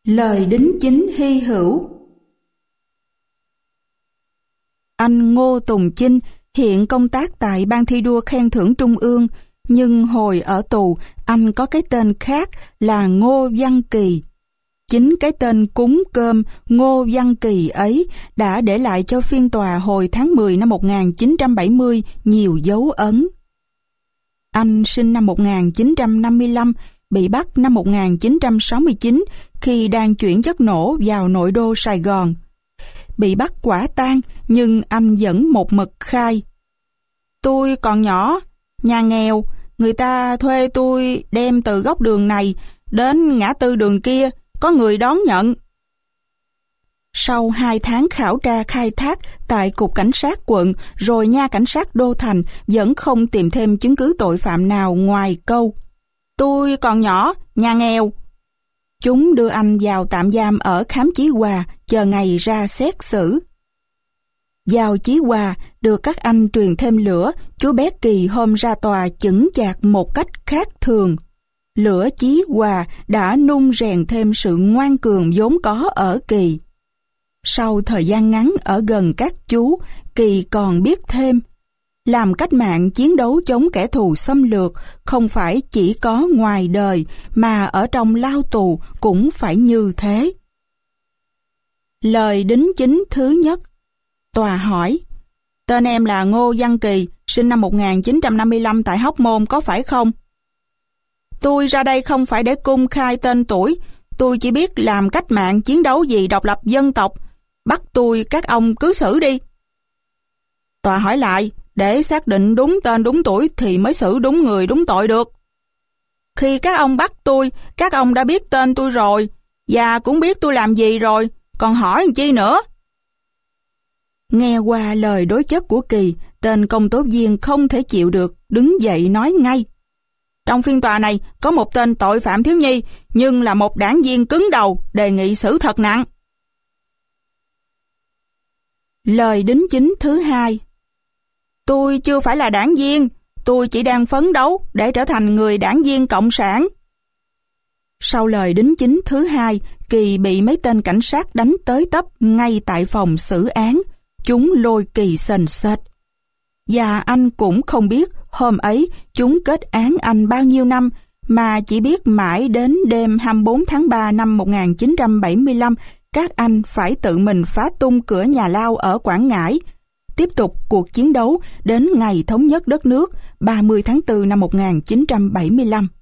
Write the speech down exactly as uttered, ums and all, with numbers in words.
Lời đính chính hy hữu. Anh Ngô Tùng Chinh hiện công tác tại Ban thi đua khen thưởng Trung ương, nhưng hồi ở tù anh có cái tên khác là Ngô Văn Kỳ. Chính cái tên cúng cơm Ngô Văn Kỳ ấy đã để lại cho phiên tòa hồi tháng mười năm một nghìn chín trăm bảy mươi nhiều dấu ấn. Anh sinh năm một nghìn chín trăm năm mươi lăm, bị bắt năm một nghìn chín trăm sáu mươi chín khi đang chuyển chất nổ vào nội đô Sài Gòn. Bị bắt quả tang nhưng anh vẫn một mực khai: "Tôi còn nhỏ, nhà nghèo, người ta thuê tôi đem từ góc đường này đến ngã tư đường kia, có người đón nhận." Sau hai tháng khảo tra khai thác tại Cục Cảnh sát quận rồi nha cảnh sát Đô Thành vẫn không tìm thêm chứng cứ tội phạm nào ngoài câu "Tôi còn nhỏ, nhà nghèo." Chúng đưa anh vào tạm giam ở Khám Chí Hòa, chờ ngày ra xét xử. Vào Chí Hòa, được các anh truyền thêm lửa, chú bé Kỳ hôm ra tòa chững chạc một cách khác thường. Lửa Chí Hòa đã nung rèn thêm sự ngoan cường vốn có ở Kỳ. Sau thời gian ngắn ở gần các chú, Kỳ còn biết thêm: làm cách mạng chiến đấu chống kẻ thù xâm lược không phải chỉ có ngoài đời, mà ở trong lao tù cũng phải như thế. Lời đính chính thứ nhất. Tòa hỏi: "Tên em là Ngô Văn Kỳ, sinh năm một nghìn chín trăm năm mươi lăm tại Hóc Môn, có phải không?" "Tôi ra đây không phải để cung khai tên tuổi, tôi chỉ biết làm cách mạng chiến đấu vì độc lập dân tộc. Bắt tôi các ông cứ xử đi." Tòa hỏi lại: "Để xác định đúng tên đúng tuổi thì mới xử đúng người đúng tội được. Khi các ông bắt tôi, các ông đã biết tên tôi rồi, và cũng biết tôi làm gì rồi, còn hỏi làm chi nữa?" Nghe qua lời đối chất của Kỳ, tên công tố viên không thể chịu được, đứng dậy nói ngay: "Trong phiên tòa này có một tên tội phạm thiếu nhi, nhưng là một đảng viên cứng đầu, đề nghị xử thật nặng." Lời đính chính thứ hai. Tôi chưa phải là đảng viên, tôi chỉ đang phấn đấu để trở thành người đảng viên cộng sản. Sau lời đính chính thứ hai, Kỳ bị mấy tên cảnh sát đánh tới tấp ngay tại phòng xử án. Chúng lôi Kỳ sền sệt. Và anh cũng không biết hôm ấy chúng kết án anh bao nhiêu năm, mà chỉ biết mãi đến đêm hai mươi bốn tháng ba năm một nghìn chín trăm bảy mươi lăm, các anh phải tự mình phá tung cửa nhà lao ở Quảng Ngãi, tiếp tục cuộc chiến đấu đến ngày thống nhất đất nước ba mươi tháng tư năm một nghìn chín trăm bảy mươi lăm.